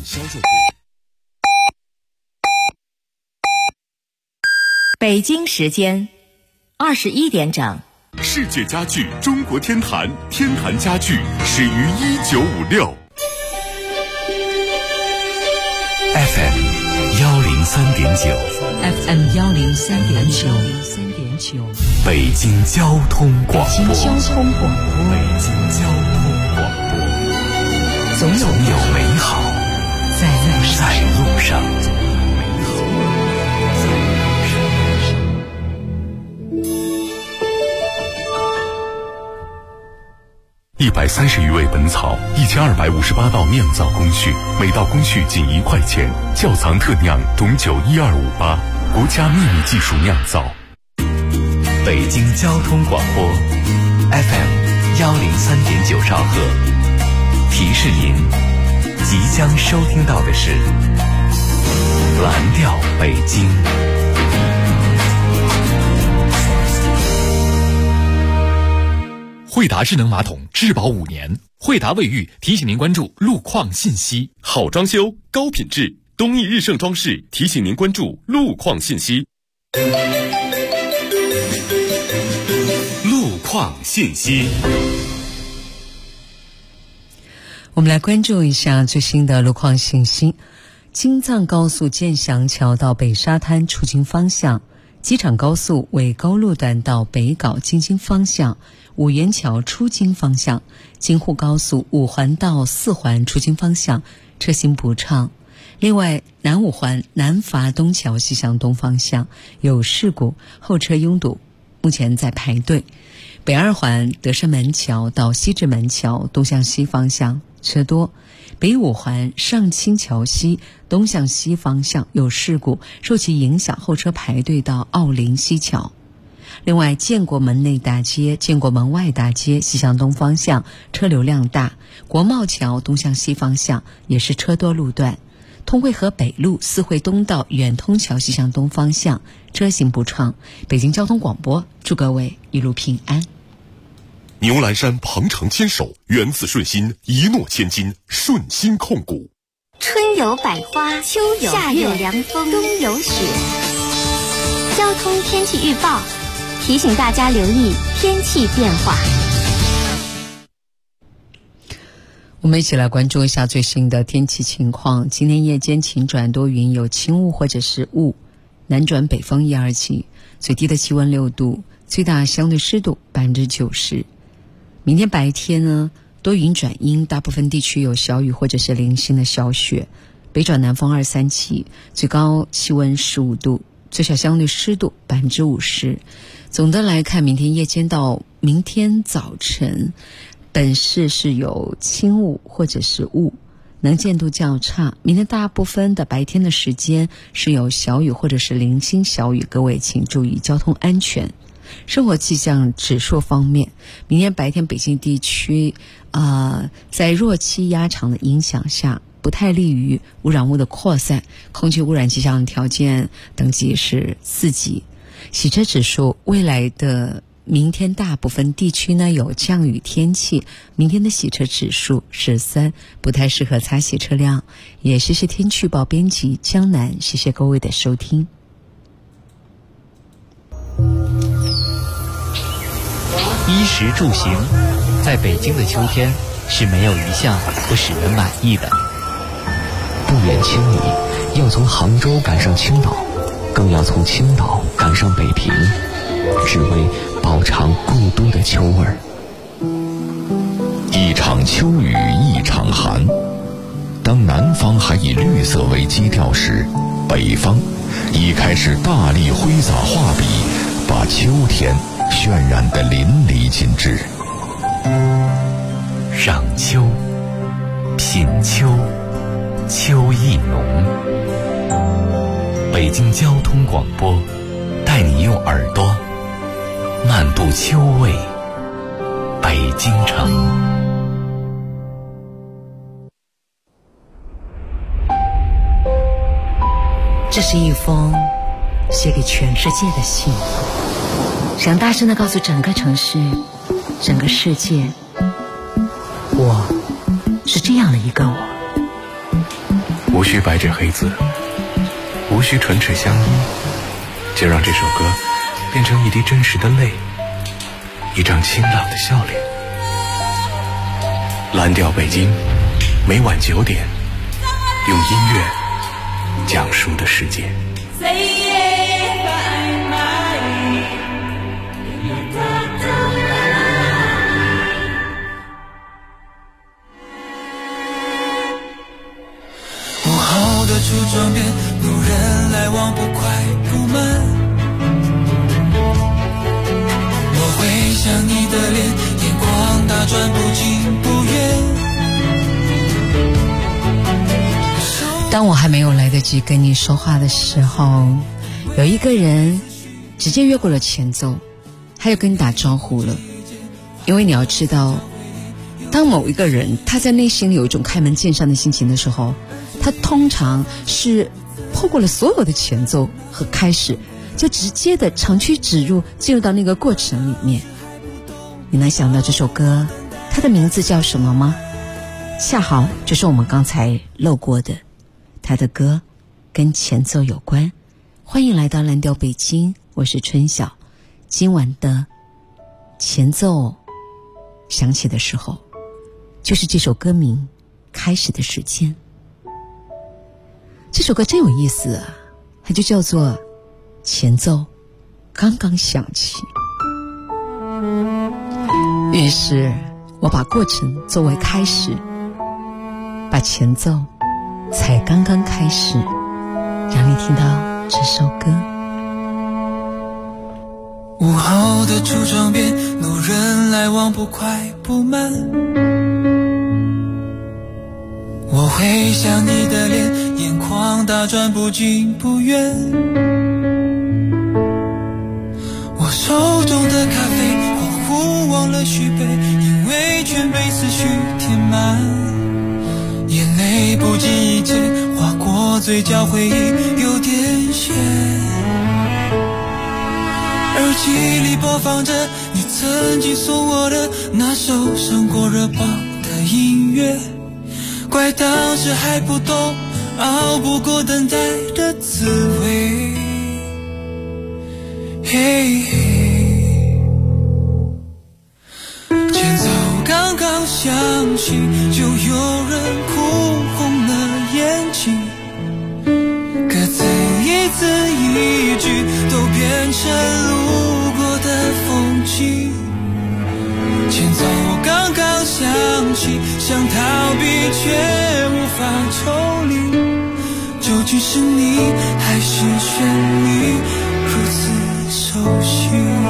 销售部。 北京时间21点整。 世界家具中国天坛，天坛家具始于1956。 FM 103.9 FM 103.9 北京交通广播。 北京交通广播，总有美好在路上。130余味本草，1258道酿造工序，每道工序仅1块钱。窖藏特酿种酒12588，国家秘密技术酿造。北京交通广播 FM 103.9兆赫，提示您即将收听到的是蓝调北京。 惠达智能马桶质保5年，惠达卫浴提醒您关注路况信息。 好装修，高品质，东益日盛装饰提醒您关注路况信息。路况信息。 我们来关注一下最新的路况信息。京藏高速建祥桥到北沙滩出京方向，机场高速纬高路段到北碘进京方向，五元桥出京方向，京沪高速五环到四环出京方向车行不畅。另外，南五环南筏东桥西向东方向有事故，后车拥堵，目前在排队。北二环德胜门桥到西直门桥东向西方向车多。北五环上清桥西东向西方向有事故，受其影响，后车排队到奥林西桥。另外，建国门内大街、建国门外大街西向东方向车流量大，国贸桥东向西方向也是车多路段。通惠河北路四惠东道远通桥西向东方向车行不畅。北京交通广播祝各位一路平安。 牛栏山鹏程牵手，源自顺心，一诺千金，顺心控股。 春有百花，秋有夏有凉风，冬有雪。交通天气预报提醒大家留意天气变化。 我们一起来关注一下最新的天气情况。今天夜间晴转多云，有轻雾或者是雾，南转北风1、2级，最低的气温6度，最大相对湿度90%。明天白天呢，多云转阴，大部分地区有小雨或者是零星的小雪，北转南风2、3级，最高气温15度，最小相对湿度50%。总的来看，明天夜间到明天早晨，本市是有轻雾或者是雾，能见度较差。明天大部分的白天的时间是有小雨或者是零星小雨，各位请注意交通安全。生活气象指数方面，明天白天北京地区在弱气压场的影响下，不太利于污染物的扩散，空气污染气象条件等级是4级。洗车指数，未来的明天大部分地区呢有降雨天气，明天的洗车指数是3，不太适合擦洗车辆。也谢谢天气预报编辑江南，谢谢各位的收听。 衣食住行，在北京的秋天是没有一项不使人满意的。 不远千里，要从杭州赶上青岛，更要从青岛赶上北平，只为饱尝故都的秋味儿。 一场秋雨一场寒，当南方还以绿色为基调时，北方已开始大力挥洒画笔，把秋天渲染得淋漓尽致。 赏秋，品秋，秋意浓。 北京交通广播带你用耳朵漫步秋味北京城。 这是一封写给全世界的信，想大声地告诉整个城市，整个世界，我是这样的一个我。 无需白纸黑字，无需唇齿相依，就让这首歌变成一滴真实的泪，一张清朗的笑脸。蓝调北京，每晚9点，用音乐讲述的世界。 午后的橱窗边，路人来往不快不慢，我会想你的脸，眼光打转不近不远。 当我还没有来得及跟你说话的时候，有一个人直接越过了前奏，他就跟你打招呼了。因为你要知道，当某一个人他在内心里有一种开门见山的心情的时候，他通常是破过了所有的前奏和开始，就直接的长驱直入进入到那个过程里面。你能想到这首歌它的名字叫什么吗？恰好就是我们刚才漏过的，他的歌跟前奏有关。欢迎来到蓝调北京，我是春晓。今晚的前奏响起的时候，就是这首歌名开始的时间。这首歌真有意思啊，它就叫做前奏刚刚响起。于是我把过程作为开始，把前奏才刚刚开始，让你听到这首歌。 午后的橱窗边，路人来往不快不慢，我会想你的脸，眼眶打转不近不远。我手中的咖啡恍惚忘了续杯，因为全被思绪填满，眼泪不经意间划过嘴角，回忆有点咸。耳机里播放着你曾经送我的那首上过热榜的音乐，怪当时还不懂，熬不过等待的滋味。嘿嘿，前奏刚刚响起，就有人哭红了眼睛，歌词一字一句都变成路过的风景。前奏刚刚响起，想逃避却无法抽离，究竟是你还是旋律如此熟悉。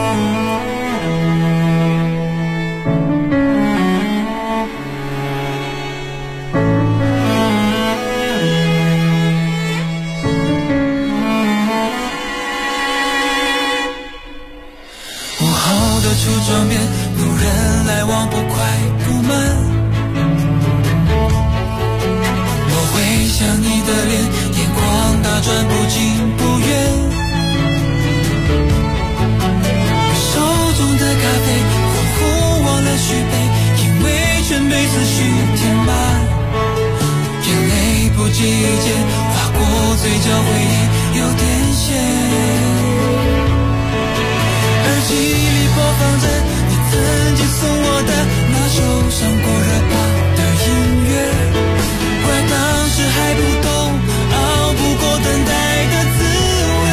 橱窗边，路人来往不快不慢，我会想你的脸，眼眶打转不近不远。手中的咖啡恍惚忘了续杯，因为全被思绪填满，眼泪不经意间划过嘴角，回忆有点咸。耳机里播放着你曾经送我的那首上过热榜的音乐，怪当时还不懂，熬不过等待的滋味。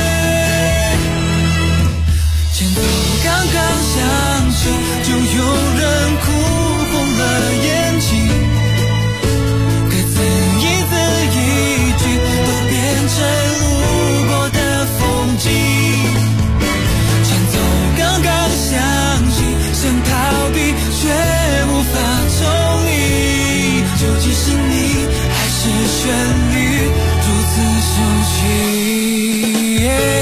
前奏刚刚响起，就有人哭红了眼睛，歌词一字一句都变成路过的风景。想起，想逃避，却无法抽离，究竟是你还是旋律如此熟悉。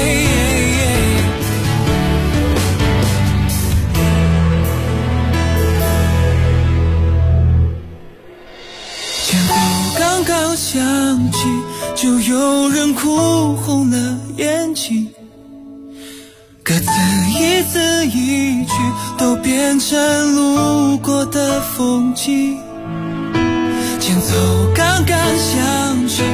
前奏刚刚响起，就有人哭红了眼睛，歌词一字一句都变成路过的风景。前奏刚刚响起，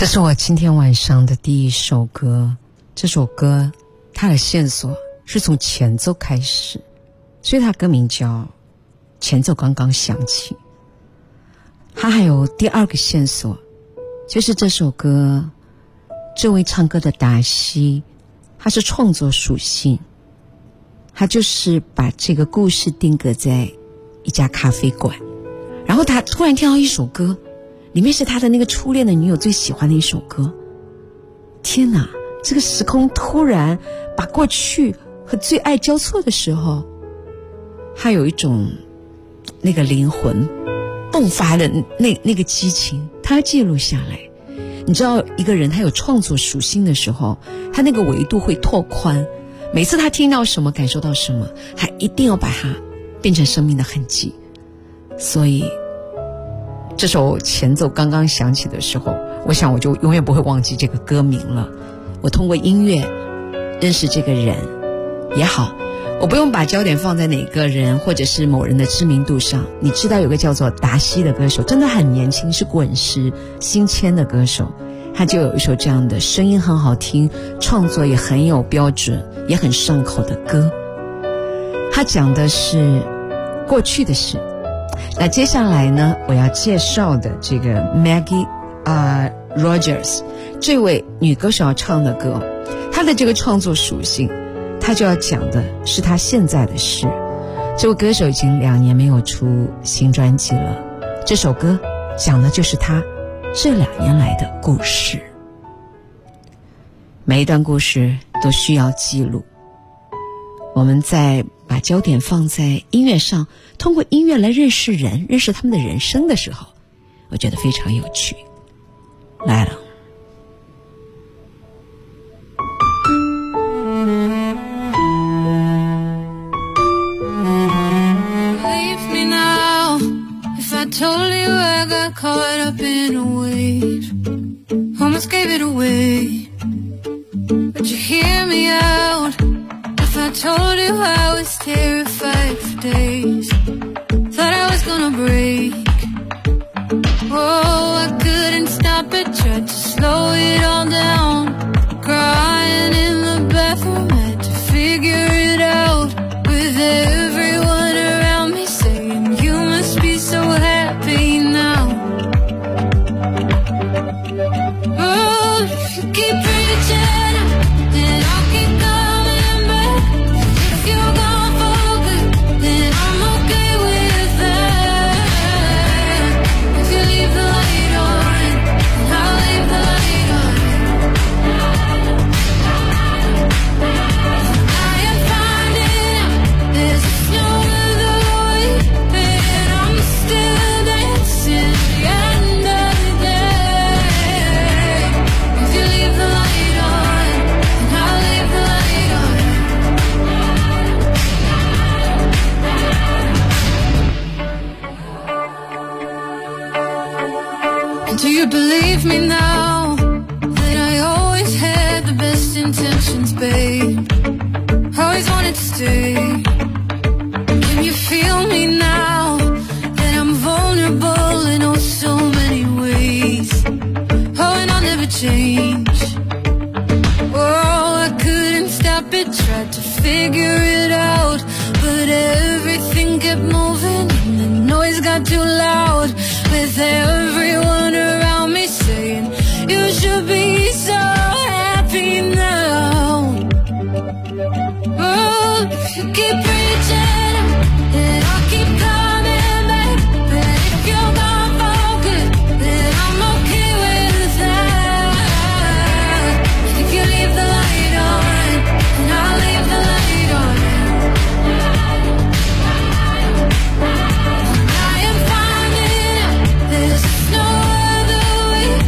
这是我今天晚上的第一首歌。这首歌它的线索是从前奏开始，所以它歌名叫前奏刚刚响起。它还有第二个线索，就是这首歌这位唱歌的达西，他是创作属性，他就是把这个故事定格在一家咖啡馆，然后他突然听到一首歌，里面是他的那个初恋的女友最喜欢的一首歌。天哪，这个时空突然把过去和最爱交错的时候，他有一种那个灵魂迸发的那个激情，他要记录下来。你知道一个人他有创作属性的时候，他那个维度会拓宽，每次他听到什么感受到什么，他一定要把它变成生命的痕迹。所以这首前奏刚刚响起的时候，我想我就永远不会忘记这个歌名了。我通过音乐认识这个人也好，我不用把焦点放在哪个人或者是某人的知名度上。你知道有个叫做达西的歌手，真的很年轻，是滚石新签的歌手，他就有一首这样的声音很好听，创作也很有标准，也很上口的歌。他讲的是过去的事。那接下来呢，我要介绍的这个 Maggie Rogers 这位女歌手要唱的歌，她的这个创作属性，她就要讲的是她现在的事。这位歌手已经2年没有出新专辑了，这首歌讲的就是她这2年来的故事。每一段故事都需要记录，我们在把焦点放在音乐上，通过音乐来认识人，认识他们的人生的时候，我觉得非常有趣。来了。 Told you I got caught up in a wave, almost gave it away, but you hear me out. If I told you I was terrified for days, thought I was gonna break. Oh, I couldn't stop it, tried to slow it all down, crying in the bathroom, had to figure it out, with everyone around me saying you must be so happy now. Oh, if you keep reaching out, then I'll keep coming back. If you're gone for good, then I'm okay with that. If you leave the light on, then I'll leave the light on. I am finding out there's just no other way, and I'm still dancing at the end of the day. If you leave the light on, then I'll leave the light on. And do you believe me now that I always had the best intentions, babe? Always wanted to stay. Can you feel me now that I'm vulnerable in oh so many ways? Oh, and I'll never change. Oh, I couldn't stop it, tried to figure it out, but everything kept moving and the noise got too loud, with everyone around me saying you should be so happy now. Oh, if you keep reaching out, then I'll keep coming back, but if you're gone for good, then I'm okay with that. If you leave the light on, then I'll leave the light on. I am finding out there's no other way,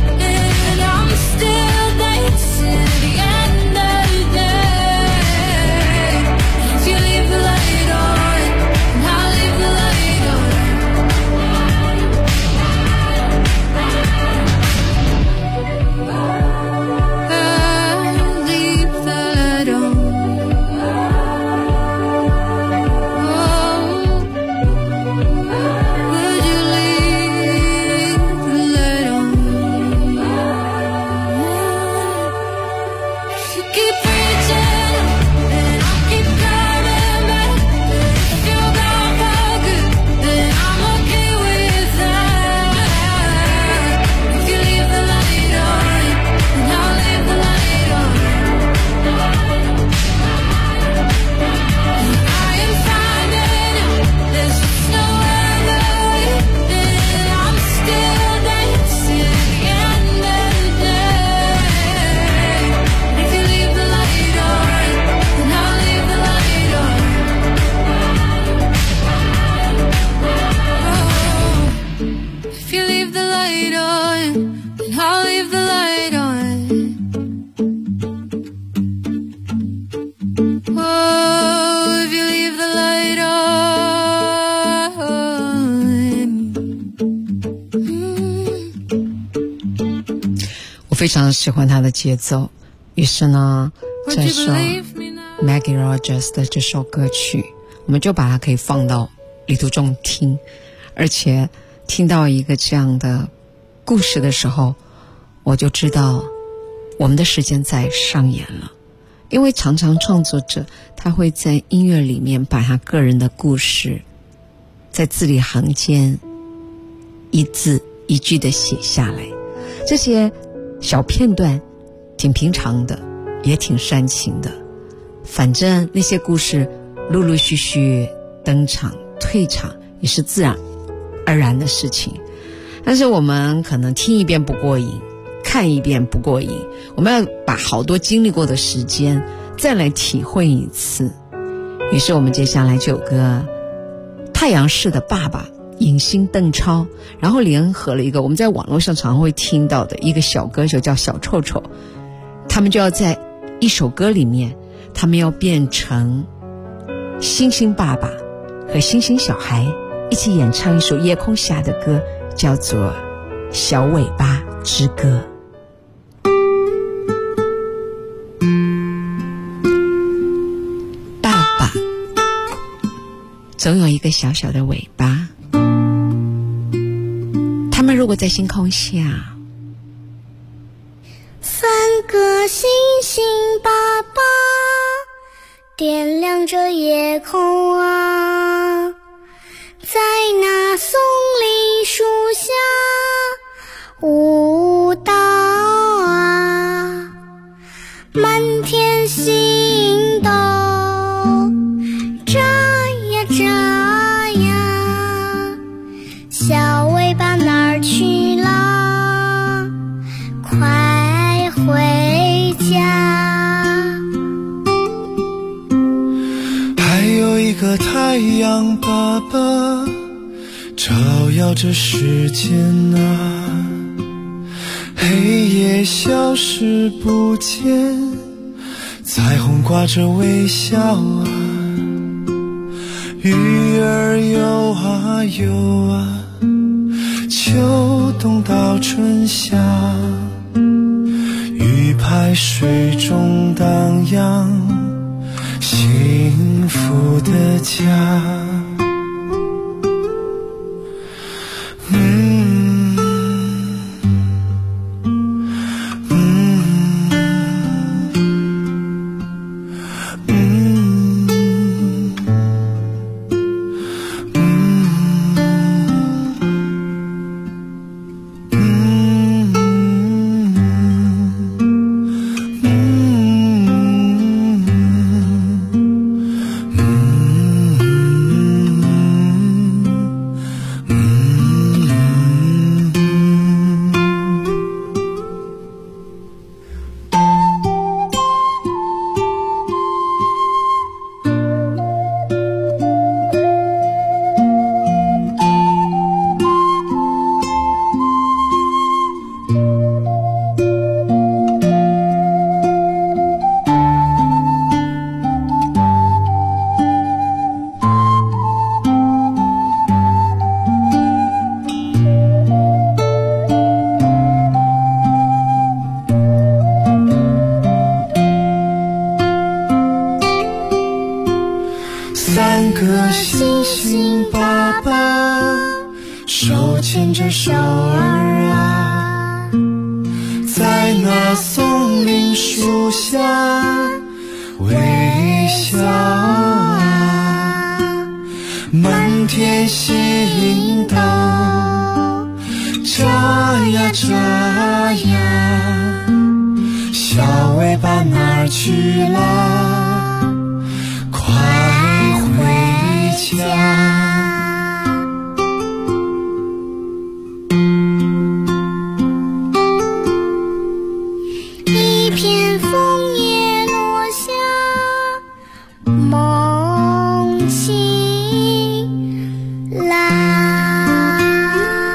我非常喜欢它的节奏，于是呢，这首 Maggie Rogers 的这首歌曲，我们就把它可以放到旅途中听，而且听到一个这样的故事的时候，我就知道我们的时间在上演了。因为常常创作者他会在音乐里面把他个人的故事在字里行间一字一句的写下来，这些小片段挺平常的，也挺煽情的，反正那些故事陆陆续续登场退场也是自然而然的事情。但是我们可能听一遍不过瘾，看一遍不过瘾，我们要把好多经历过的时间再来体会一次。于是我们接下来就有个太阳市的爸爸影星邓超，然后联合了一个我们在网络上常会听到的一个小歌手叫小臭臭，他们就要在一首歌里面，他们要变成星星爸爸和星星小孩一起演唱一首夜空下的歌，叫做小尾巴之歌。爸爸总有一个小小的尾巴，他们如果在星空下， 三个星星爸爸点亮着夜空啊，在那松林树下舞蹈啊，满天星斗眨呀眨呀，小尾巴哪儿去了？快回家。 还有一个太阳爸爸照耀着世间啊，黑夜消失不见，彩虹挂着微笑啊，鱼儿游啊游啊，秋冬到春夏，鱼排水中荡漾，幸福的家。三个星星爸爸手牵着手儿啊，在那松林树下微笑啊，满天星斗眨呀眨呀，小尾巴哪儿去了？一片枫叶落下，梦醒来。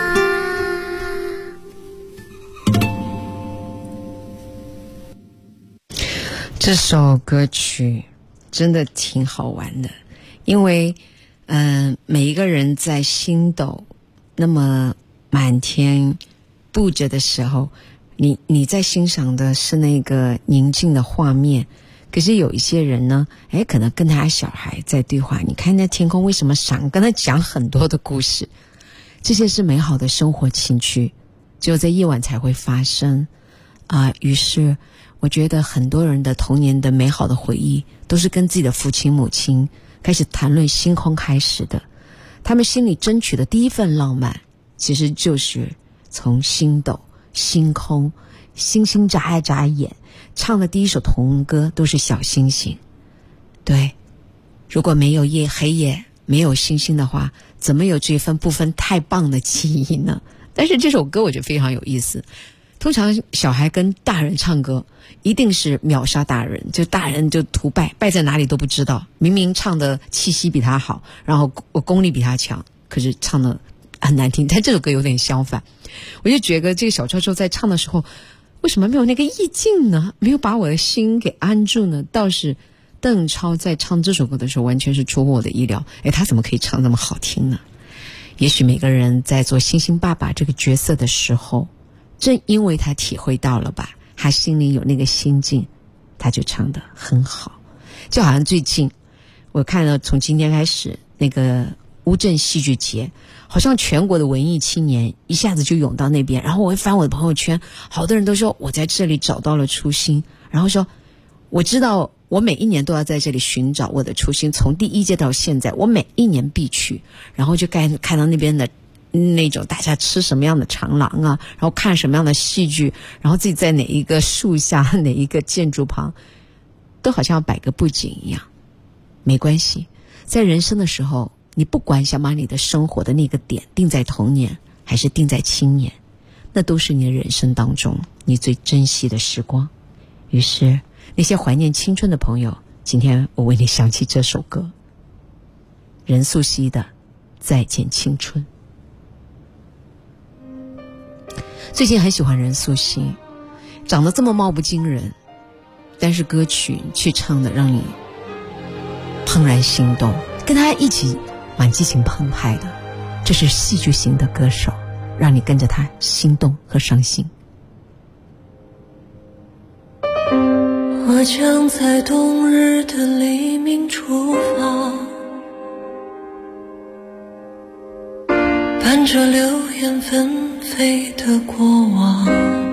这首歌曲真的挺好玩的，因为每一个人在星斗那么满天布着的时候， 你在欣赏的是那个宁静的画面，可是有一些人呢，可能跟他小孩在对话，你看那天空为什么闪，跟他讲很多的故事，这些是美好的生活情趣，只有在夜晚才会发生于是我觉得很多人的童年的美好的回忆都是跟自己的父亲母亲开始谈论星空开始的，他们心里争取的第一份浪漫其实就是从星斗、星空、星星眨一眨眼唱的第一首童歌都是小星星。对，如果没有黑夜没有星星的话，怎么有这份不分太棒的记忆呢？但是这首歌我觉得非常有意思，通常小孩跟大人唱歌一定是秒杀大人，就大人就图败在哪里都不知道，明明唱的气息比他好，然后功力比他强，可是唱的很难听。但这首歌有点相反，我就觉得这个小超超在唱的时候为什么没有那个意境呢？没有把我的心给安住呢？倒是邓超在唱这首歌的时候完全是出乎我的意料，他怎么可以唱那么好听呢？也许每个人在做星星爸爸这个角色的时候，正因为他体会到了吧，他心里有那个心境，他就唱得很好。就好像最近我看了从今天开始那个乌镇戏剧节，好像全国的文艺青年一下子就涌到那边，然后我会翻我的朋友圈，好多人都说我在这里找到了初心，然后说我知道我每一年都要在这里寻找我的初心，从第一届到现在我每一年必去，然后就看到那边的那种大家吃什么样的长廊啊，然后看什么样的戏剧，然后自己在哪一个树下哪一个建筑旁都好像要摆个布景一样。没关系，在人生的时候，你不管想把你的生活的那个点定在童年还是定在青年，那都是你的人生当中你最珍惜的时光。于是那些怀念青春的朋友，今天我为你想起这首歌，任素汐的《再见青春》。最近很喜欢任素汐，长得这么貌不惊人，但是歌曲却唱得让你怦然心动，跟他一起蛮激情澎湃的，这是戏剧型的歌手，让你跟着他心动和伤心。 我将在冬日的黎明出发，伴着流言纷飞的过往，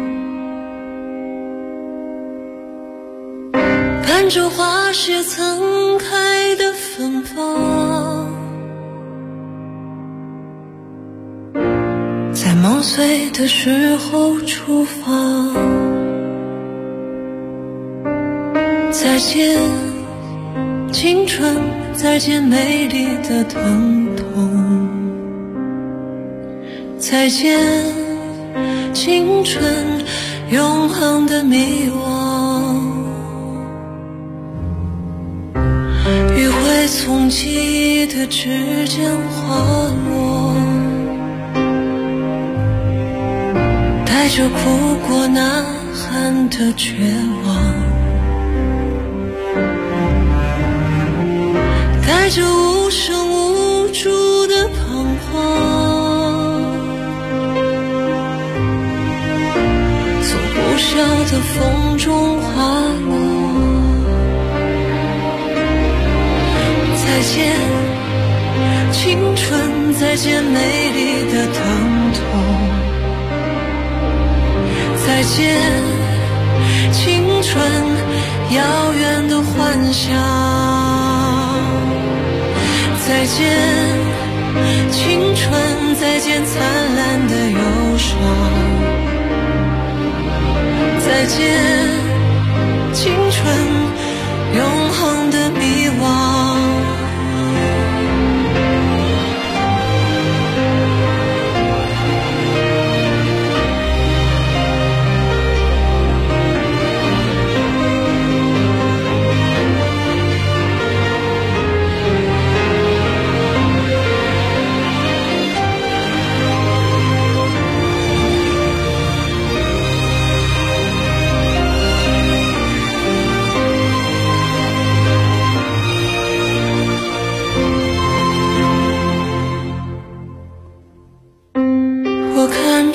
伴着花谢曾开的芬芳，在梦碎的时候出发。再见青春，再见美丽的疼痛，再见青春永恒的迷惘。余晖从记忆的指尖滑落，带着哭过呐喊的绝望，带着无声无助的彷徨，从呼啸的风中滑落。再见青春，再见美丽的疼痛，再见青春遥远的幻想。再见青春，再见灿烂的忧伤，再见青春永恒的迷惘。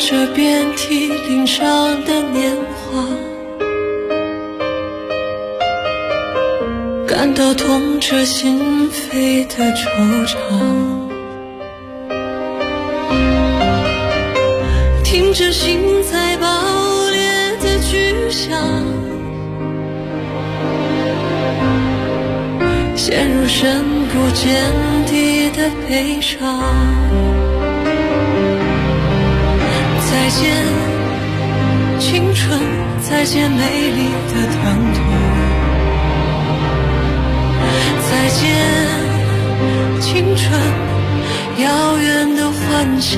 着遍体鳞伤的年华，感到痛彻心扉的惆怅，听着心在爆裂的巨响，陷入深不见底的悲伤。再见青春，再见美丽的疼痛，再见青春遥远的幻想，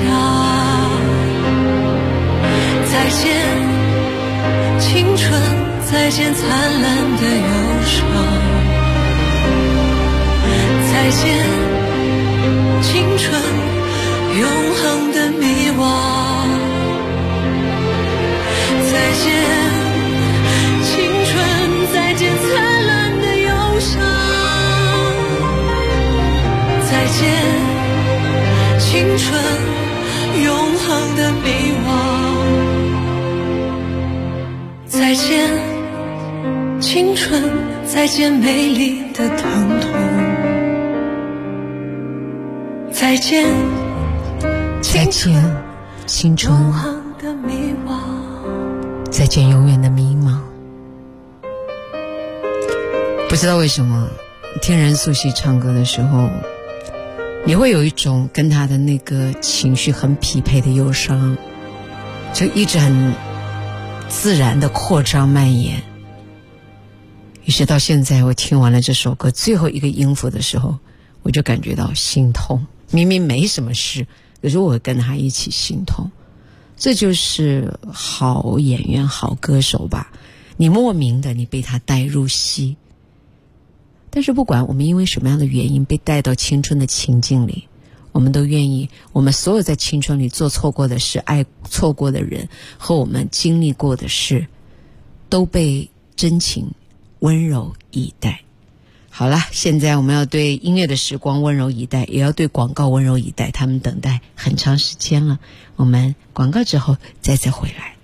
再见青春，再见灿烂的忧伤，再见青春永恒的迷惘，再见青春，再见灿烂的忧伤，再见青春永恒的迷惘，再见青春，再见美丽的疼痛，再见再见青春永恒的迷惘， 再见永远的迷茫。不知道为什么听任素汐唱歌的时候，你会有一种跟她的那个情绪很匹配的忧伤，就一直很自然的扩张蔓延。于是到现在我听完了这首歌最后一个音符的时候，我就感觉到心痛，明明没什么事，可是我会跟他一起心痛。这就是好演员好歌手吧，你莫名的你被他带入戏。但是不管我们因为什么样的原因被带到青春的情境里，我们都愿意我们所有在青春里做错过的事，爱错过的人和我们经历过的事都被真情温柔以待。好了，现在我们要对音乐的时光温柔以待，也要对广告温柔以待，他们等待很长时间了，我们广告之后再回来。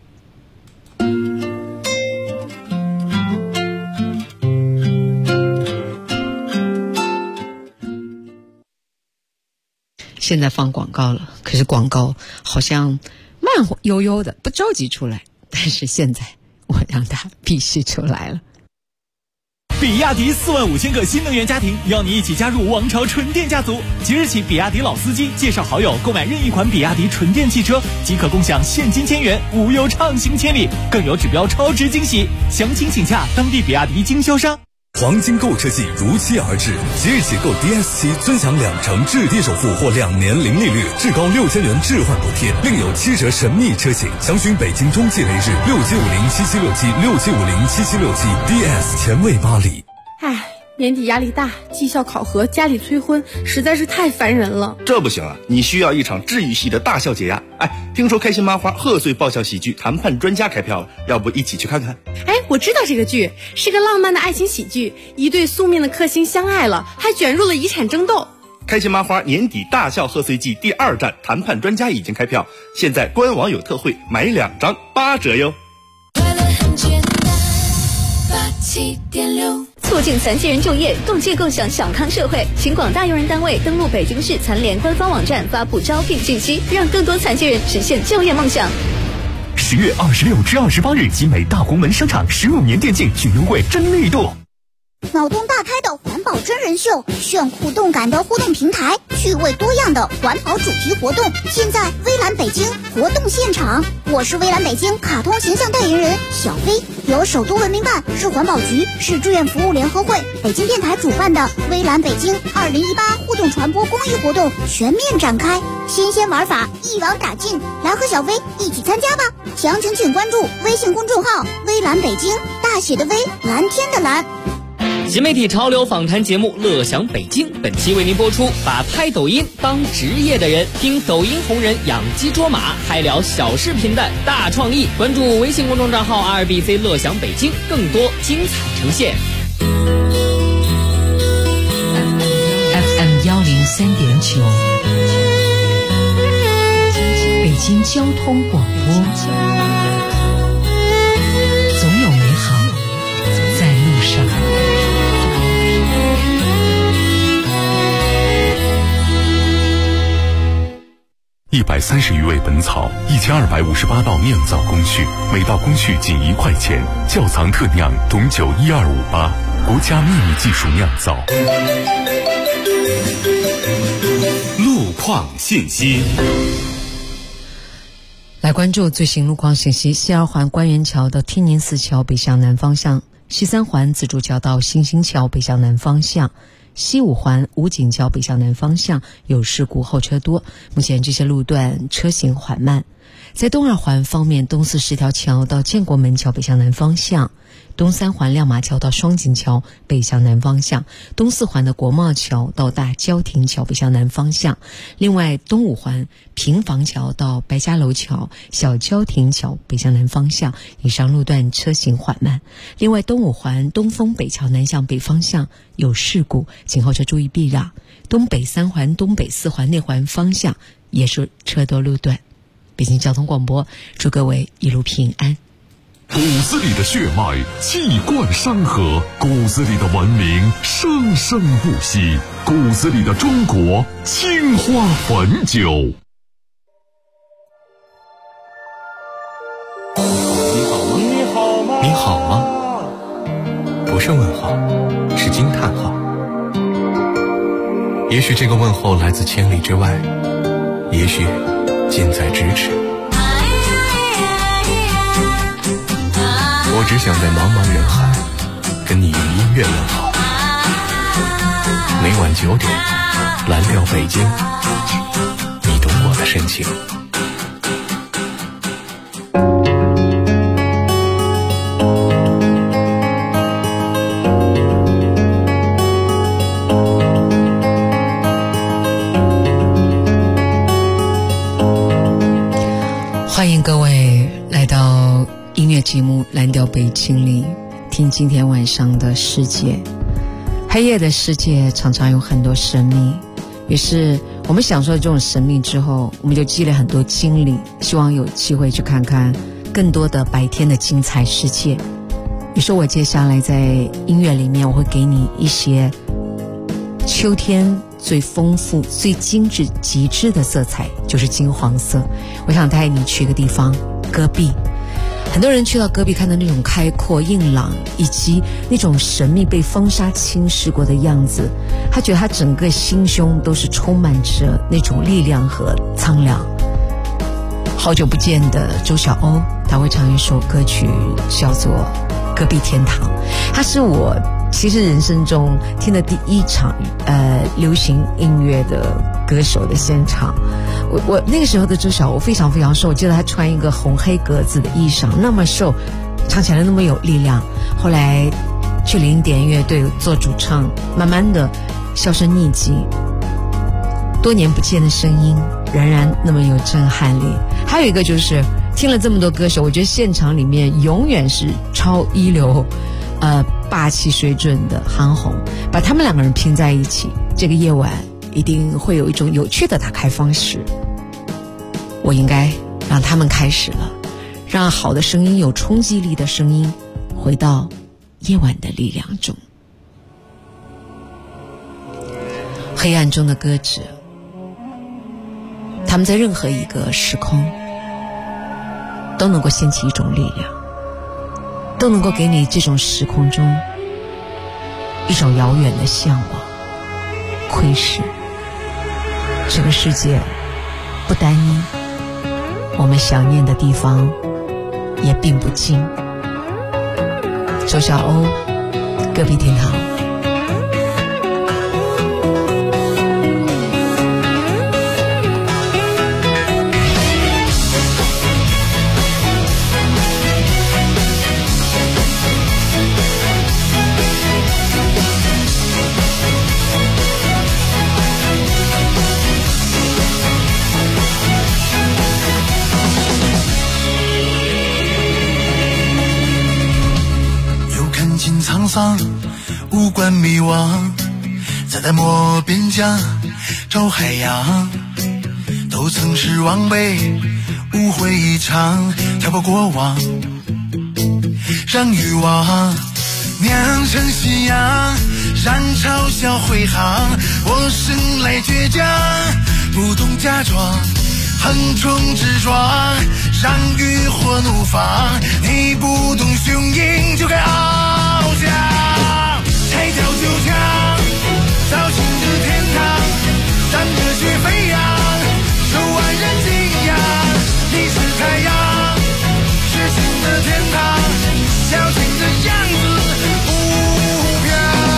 现在放广告了，可是广告好像慢悠悠的不着急出来，但是现在我让它必须出来了。 比亚迪45000个新能源家庭，邀你一起加入王朝纯电家族。即日起，比亚迪老司机介绍好友购买任意款比亚迪纯电汽车，即可共享现金1000元，无忧畅行千里，更有指标超值惊喜。详情请洽当地比亚迪经销商。 黄金购车季如期而至，即日起购 DS7 尊享2成置地首付或2年零利率，至高6000元置换补贴，另有7折神秘车型。详询北京中汽雷士675077676767 DS 前卫巴黎。 年底压力大，绩效考核，家里催婚，实在是太烦人了。 这不行啊，你需要一场治愈系的大笑解压。听说开心麻花贺岁爆笑喜剧《谈判专家》开票了，要不一起去看看？ 我知道这个剧是个浪漫的爱情喜剧，一对宿命的克星相爱了，还卷入了遗产争斗。 开心麻花年底大笑贺岁季第2站《谈判专家》已经开票，现在官网有特惠，买2张8折哟。 促进残疾人就业，共建共享小康社会，请广大用人单位登录北京市残联官方网站发布招聘信息，让更多残疾人实现就业梦想。 10月26至28日，集美大红门商场15年电竞巨优惠真力度。 脑洞大开的环保真人秀，炫酷动感的互动平台，趣味多样的环保主题活动，现在微蓝北京活动现场。我是微蓝北京卡通形象代言人小飞，由首都文明办、市环保局、市志愿服务联合会、北京电台主办的微蓝北京2018互动传播公益活动全面展开，新鲜玩法一网打尽，来和小飞一起参加吧！详情请关注微信公众号微蓝北京，大写的微，蓝天的蓝。 新媒体潮流访谈节目《乐享北京》本期为您播出，把拍抖音当职业的人，听抖音红人养鸡捉马，嗨聊小视频的大创意。关注微信公众账号 2BC 乐享北京，更多精彩呈现。 FM 103.9，北京交通广播。 总有美好在路上。 130余味本草，1258道酿造工序，每道工序仅1块钱。窖藏特酿董酒12588，国家秘密技术酿造。 路况信息。 来关注最新路况信息。西二环官园桥到天宁寺桥北向南方向，西三环紫竹桥到新兴桥北向南方向，西五环武警桥北向南方向有事故，后车多，目前这些路段车行缓慢。在东二环方面，东四十条桥到建国门桥北向南方向，东三环亮马桥到双井桥北向南方向，东四环的国贸桥到大郊亭桥北向南方向。另外，东五环平房桥到白家楼桥、小郊亭桥北向南方向，以上路段车行缓慢。另外，东五环东风北桥南向北方向有事故，请后车注意避让。东北三环、东北四环内环方向也是车多路段。北京交通广播，祝各位一路平安。 骨子里的血脉气贯山河，骨子里的文明生生不息，骨子里的中国青花汾酒。 你好吗？你好吗？不是问号，是惊叹号。也许这个问候来自千里之外，也许近在咫尺。我只想在茫茫人海跟你用音乐问好。每晚9点，蓝调北京，你懂我的深情。 欢迎各位来到音乐节目《蓝调北京》里，听今天晚上的世界。黑夜的世界常常有很多神秘，于是我们享受了这种神秘之后，我们就积累很多经历，希望有机会去看看更多的白天的精彩世界。于是我接下来在音乐里面，我会给你一些秋天最丰富、最精致、极致的色彩，就是金黄色。我想带你去一个地方，戈壁。很多人去到戈壁，看到那种开阔硬朗，以及那种神秘被风沙侵蚀过的样子，他觉得他整个心胸都是充满着那种力量和苍凉。好久不见的周晓鸥，他会唱一首歌曲叫做《戈壁天堂》，它是我其实人生中听的第一场流行音乐的歌手的现场。我那个时候的周晓鸥非常非常瘦，我记得他穿一个红黑格子的衣裳，那么瘦，唱起来那么有力量。后来去零点乐队做主唱，慢慢的销声匿迹，多年不见的声音仍然那么有震撼力。还有一个就是听了这么多歌手，我觉得现场里面永远是超一流霸气水准的韩红，把他们两个人拼在一起，这个夜晚一定会有一种有趣的打开方式。我应该让他们开始了，让好的声音、有冲击力的声音回到夜晚的力量中。黑暗中的歌者，他们在任何一个时空都能够掀起一种力量，都能够给你这种时空中一种遥远的向往。窥视这个世界不单一，我们想念的地方也并不近。周晓鸥，戈壁天堂。 沧桑无关迷惘，在漠边疆找海洋，都曾是往北误会一场，挑拨过往，让欲望酿成夕阳，让嘲笑回航。我生来倔强，不懂假装，横冲直撞，让欲火怒放。你不懂雄鹰就该翱翔，拆掉旧墙，造新的天堂，让热血飞扬，受万人敬仰。你是太阳，是新的天堂，小心的样子不漂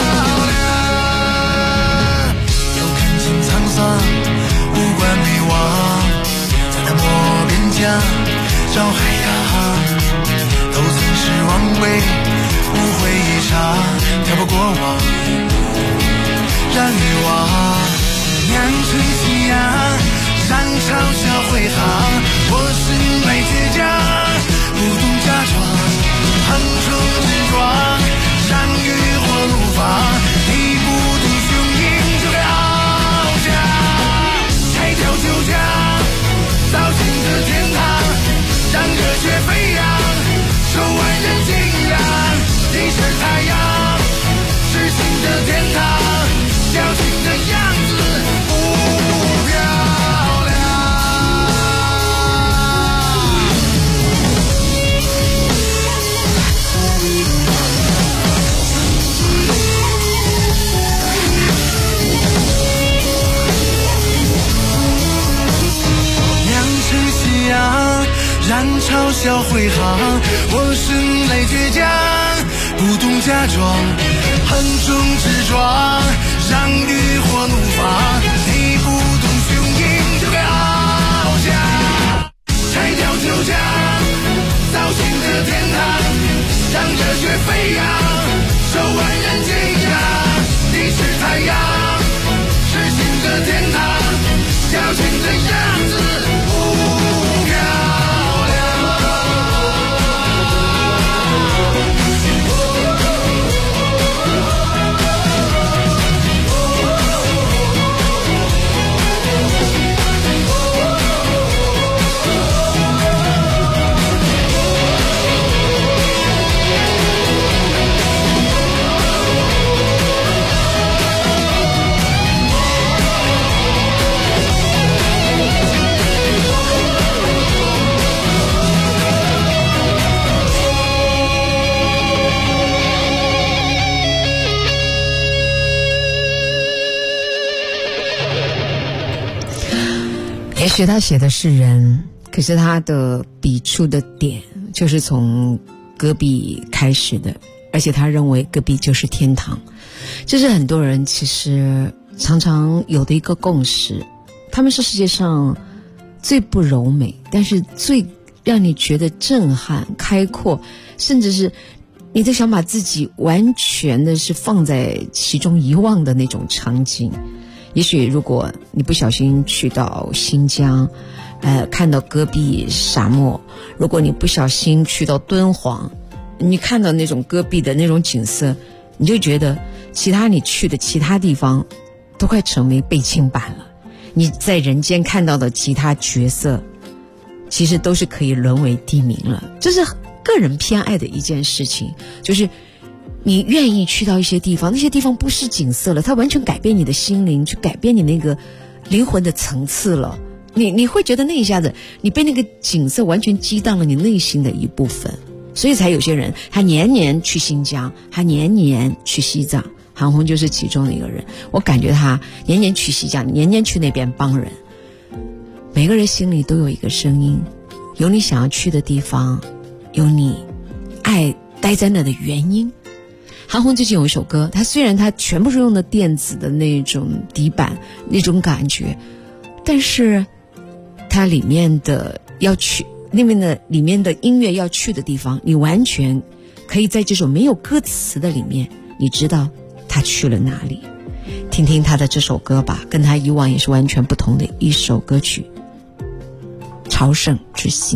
亮。要看清沧桑，无关迷惘，在那漠边疆找海洋，都曾是王位，误会一场，挑拨过往，让欲望酿成夕阳，让嘲笑回航。我生来倔强，不懂假装，横冲直撞，让欲火怒放。你不懂雄鹰就该翱翔，拆掉旧墙，造新的天堂，让热血飞扬，受万人敬仰。你是太阳，是新的天堂，小心的样子不漂亮。酿成夕阳，让嘲笑回航。我生来倔强，不懂假装，横冲直撞，让欲火怒放。你不懂雄鹰就该翱翔，拆掉旧墙，造新的天堂，让热血飞扬，受万人敬仰。你是太阳，是新的天堂，小心的样子不漂亮。 也许他写的是人，可是他的笔触的点就是从戈壁开始的，而且他认为戈壁就是天堂。这是很多人其实常常有的一个共识，他们是世界上最不柔美，但是最让你觉得震撼、开阔，甚至是你都想把自己完全的是放在其中遗忘的那种场景。也许如果你不小心去到新疆，看到戈壁沙漠，如果你不小心去到敦煌，你看到那种戈壁的那种景色，你就觉得其他你去的其他地方都快成为背景板了。你在人间看到的其他角色，其实都是可以沦为地名了。这是个人偏爱的一件事情，就是你愿意去到一些地方，那些地方不是景色了，它完全改变你的心灵，去改变你那个灵魂的层次了。你会觉得那一下子你被那个景色完全激荡了你内心的一部分，所以才有些人他年年去新疆，他年年去西藏，韩红就是其中的一个人。我感觉他年年去西藏，年年去那边帮人。每个人心里都有一个声音，有你想要去的地方，有你爱待在那的原因。韩红最近有一首歌，它虽然它全部是用的电子的那种底板那种感觉，但是它里面的要去里面的音乐要去的地方，你完全可以在这首没有歌词的里面，你知道他去了哪里。听听他的这首歌吧，跟他以往也是完全不同的一首歌曲《朝圣之心》。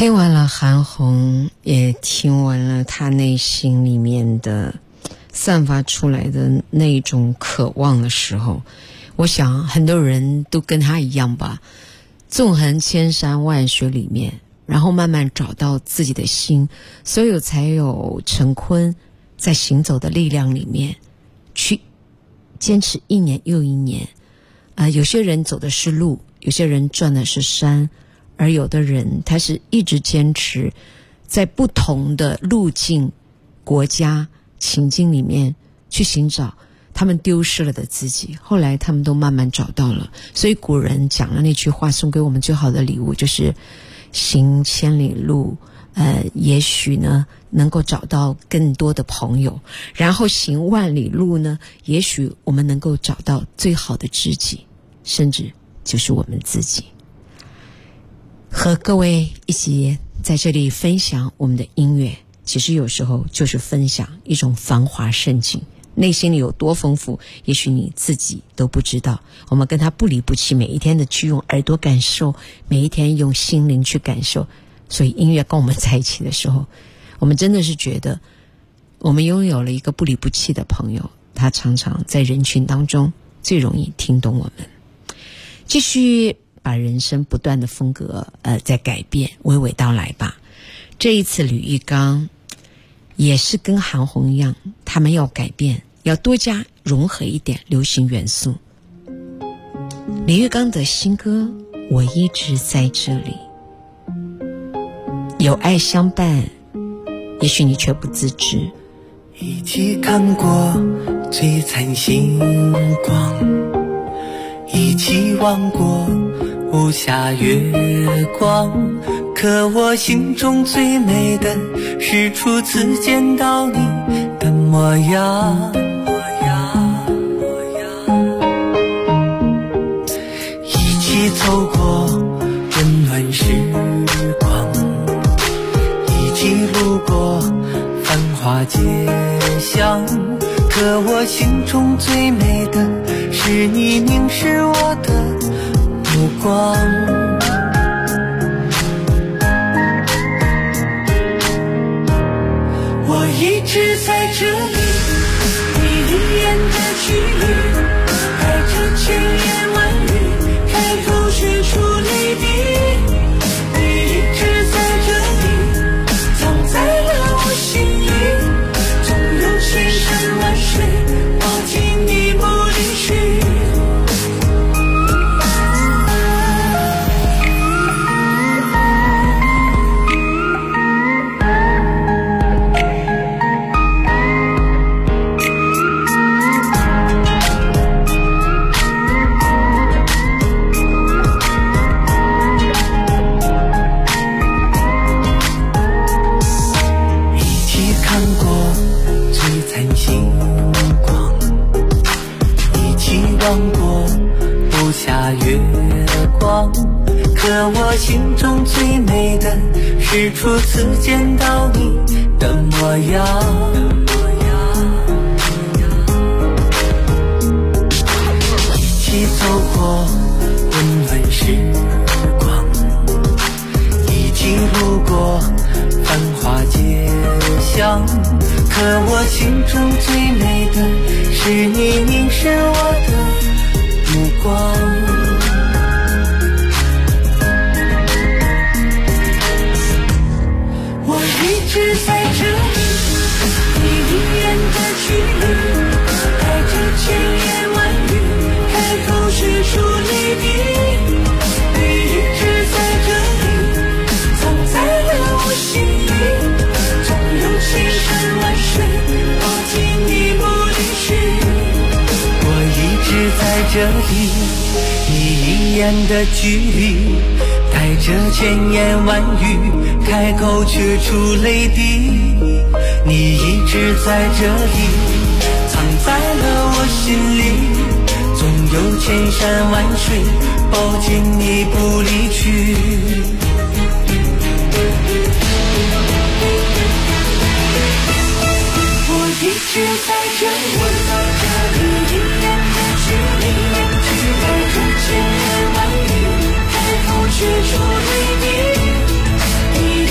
听完了韩红，也听完了她内心里面的散发出来的那种渴望的时候，我想很多人都跟她一样吧，纵横千山万水里面，然后慢慢找到自己的心，所以才有陈坤在行走的力量里面去坚持1年又1年。有些人走的是路，有些人转的是山，而有的人他是一直坚持在不同的路径、国家、情境里面去寻找他们丢失了的自己，后来他们都慢慢找到了。所以古人讲了那句话，送给我们最好的礼物就是行千里路，也许呢能够找到更多的朋友，然后行万里路呢，也许我们能够找到最好的知己，甚至就是我们自己。和各位一起在这里分享我们的音乐，其实有时候就是分享一种繁华盛景，内心里有多丰富，也许你自己都不知道。我们跟他不离不弃，每一天的去用耳朵感受，每一天用心灵去感受。所以音乐跟我们在一起的时候，我们真的是觉得我们拥有了一个不离不弃的朋友，他常常在人群当中最容易听懂我们。继续把人生不断的风格在改变，娓娓道来吧。这一次吕玉刚也是跟韩红一样，他们要改变，要多加融合一点流行元素。李玉刚的新歌《我一直在这里》，有爱相伴，也许你却不自知。 一起看过璀璨星光，一起望过无暇月光，可我心中最美的是初次见到你的模样。一起走过温暖时光，一起路过繁华街巷，可我心中最美的是你凝视我的目光。我一直在这里，你一眼的距离，带着千言万语，开口说出泪滴。你一直在这里，藏在了我心里，总有千山万水抱紧你不离去。望过无暇月光，可我心中最美的是初次见到你的模样。一起走过温暖时光，一起路过繁华街巷，可我心中最美的是你凝视我的目光。我一直在这里，你一眼的距离，带着千言万语，开口说出泪滴。你一直在这里，藏在了我心里，总有千山万水抱紧你不离去。我一直在这里，你一眼的距离，带着千言万语，开口却出泪滴。你一直在这里，藏在了我心里，总有千山万水抱紧你不离去。我一直在这里，你一眼的距离，带着千言万语，开口却出泪滴。你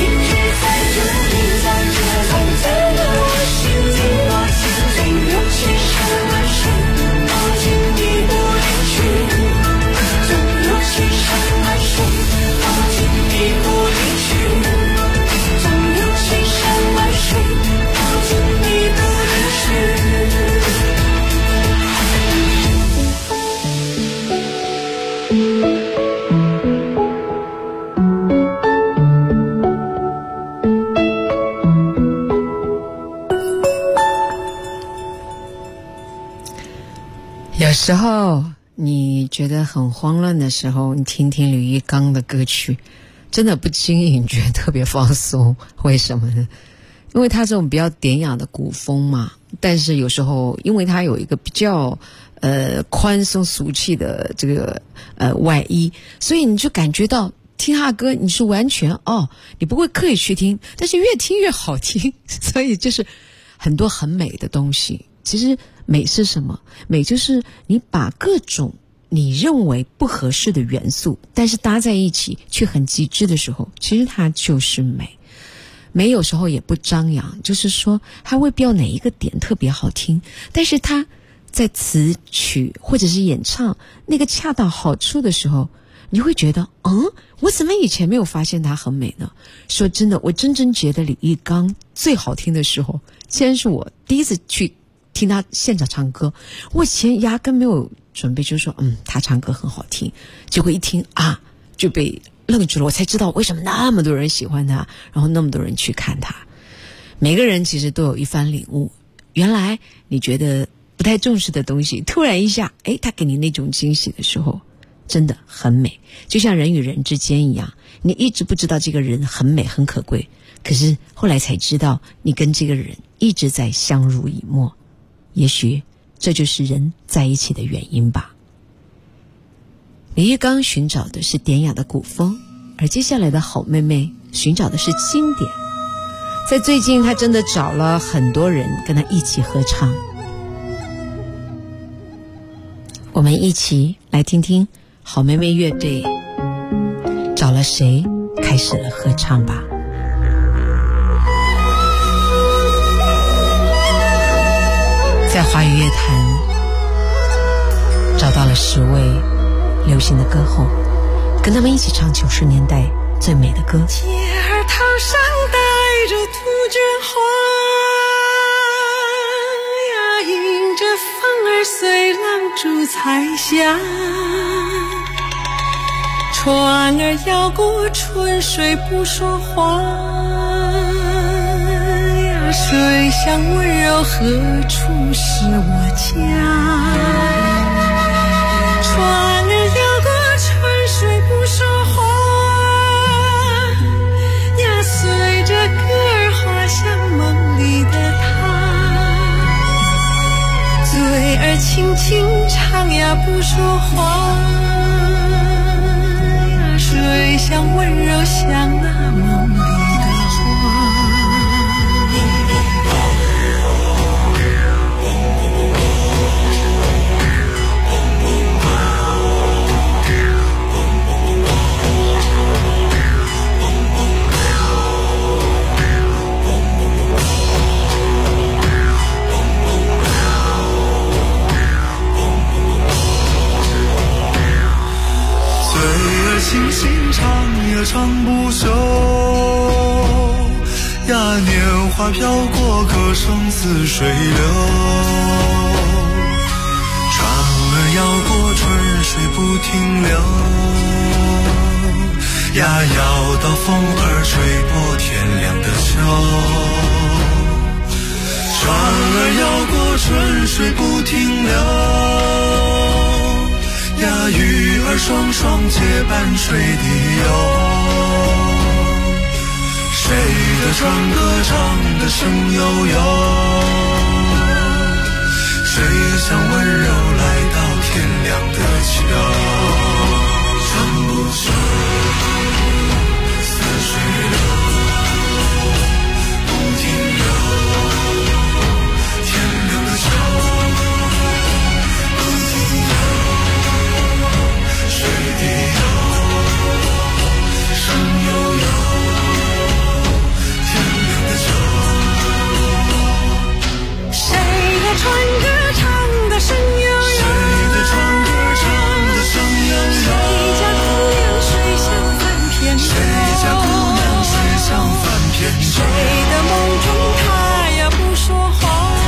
时候你觉得很慌乱的时候，你听听吕玉刚的歌曲，真的不经意你觉得特别放松。为什么呢？因为他这种比较典雅的古风嘛，但是有时候因为他有一个比较宽松俗气的这个外衣，所以你就感觉到听他的歌你是完全你不会刻意去听，但是越听越好听。所以就是很多很美的东西。其实美是什么？美就是你把各种你认为不合适的元素，但是搭在一起却很极致的时候，其实它就是美。美有时候也不张扬，就是说它未必要哪一个点特别好听，但是它在词曲或者是演唱那个恰到好处的时候，你会觉得我怎么以前没有发现它很美呢？说真的，我真正觉得李玉刚最好听的时候，竟然是我第一次去听他现场唱歌。我以前压根没有准备，就是说他唱歌很好听，结果一听就被愣住了，我才知道为什么那么多人喜欢他，然后那么多人去看他。每个人其实都有一番领悟，原来你觉得不太重视的东西，突然一下他给你那种惊喜的时候，真的很美。就像人与人之间一样，你一直不知道这个人很美很可贵，可是后来才知道你跟这个人一直在相濡以沫，也许这就是人在一起的原因吧。李玉刚寻找的是典雅的古风，而接下来的好妹妹寻找的是经典。在最近她真的找了很多人跟她一起合唱，我们一起来听听好妹妹乐队找了谁开始了合唱吧。在华语乐坛找到了10位流行的歌后，跟他们一起唱90年代最美的歌。 街儿头上带着杜鹃花呀，迎着风儿随浪逐彩霞，船儿摇过春水不说话呀，水乡温柔何处是我家？船儿摇过春水不说话呀，随着歌儿滑向梦里的他，嘴儿轻轻唱呀不说话呀，水乡温柔像那梦里的花。轻轻唱也唱不休呀，年华飘过，歌声似水流。船儿摇过，春水不停留呀，摇到风儿吹破天亮的秋。船儿摇过，春水不停留呀，鱼儿双双结伴水底游。谁的船歌唱得声悠悠，谁想温柔来到天亮的秋。唱不休，似水流，不停留，天亮的秋。水底游，声悠悠，天亮的秋。谁的船歌唱得声悠悠，谁的船歌唱得声悠悠。谁家姑娘水乡翻篇舟，谁家姑娘水乡翻篇舟。谁的梦中他呀不说话，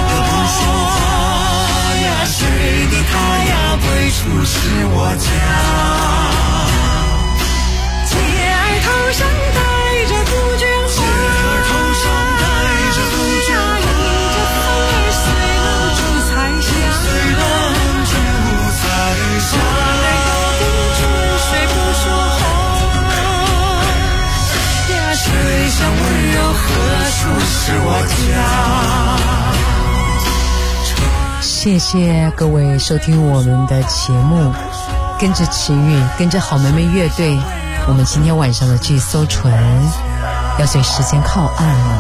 呀，谁的他呀归处是我家。姐儿头上戴着杜鹃花，姐儿头上戴着杜鹃花，迎着风儿随浪逐彩霞，随浪逐是我家。 谢谢各位收听我们的节目，跟着池韵，跟着好妹妹乐队，我们今天晚上的这艘船要随时间靠岸了。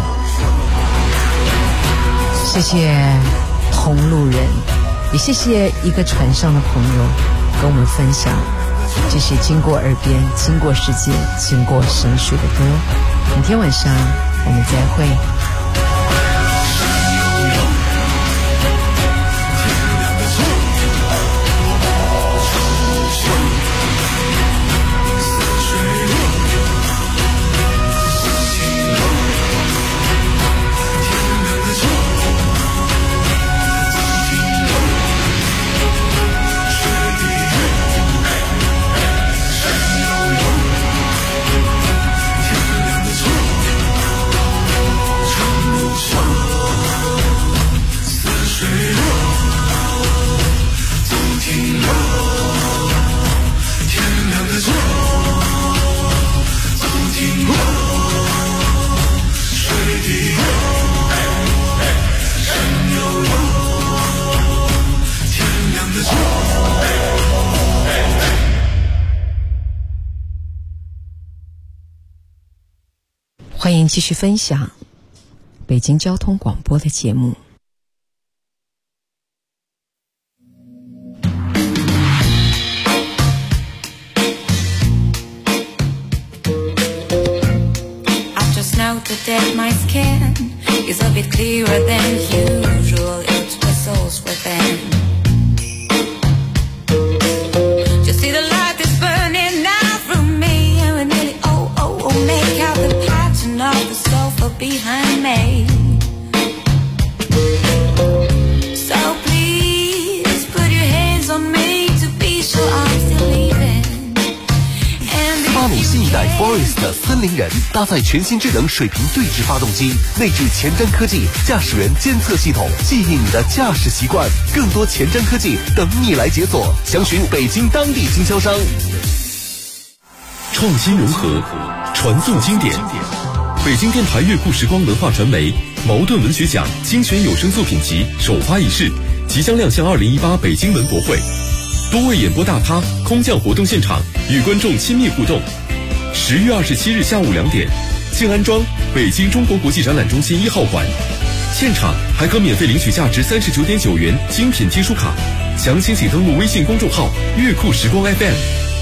谢谢同路人，也谢谢一个船上的朋友跟我们分享这些经过耳边、经过世界、经过神水的歌。明天晚上我们再会。欢迎继续分享北京交通广播的节目。 That my skin is a bit clearer than usual. It whistles within. Just see the light is burning now through me, and we're nearly make out the pattern of the sofa behind me. So please put your hands on me to be sure I'm still leaving. 发明新一代 Forest 森林人，搭载全新智能水平对置发动机，内置前瞻科技驾驶员监测系统，记忆你的驾驶习惯。更多前瞻科技等你来解锁，详询北京当地经销商。 创新融合，传颂经典。北京电台乐库时光文化传媒茅盾文学奖精选有声作品集首发仪式即将亮相2018北京文博会。多位演播大咖空降活动现场，与观众亲密互动。10月27日下午2点，静安庄北京中国国际展览中心1号馆，现场还可免费领取价值39.9元精品金属卡。详情请登录微信公众号乐库时光 FM。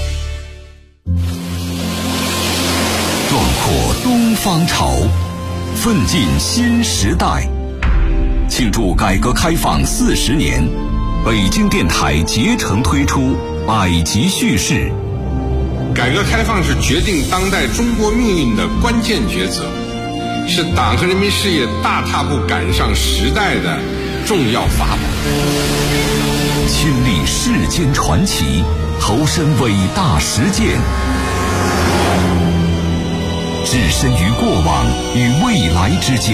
壮阔东方潮，奋进新时代。庆祝改革开放40年，北京电台竭诚推出百集叙事。 改革开放是决定当代中国命运的关键抉择，是党和人民事业大踏步赶上时代的重要法宝。 亲历世间传奇，投身伟大实践，置身于过往与未来之间。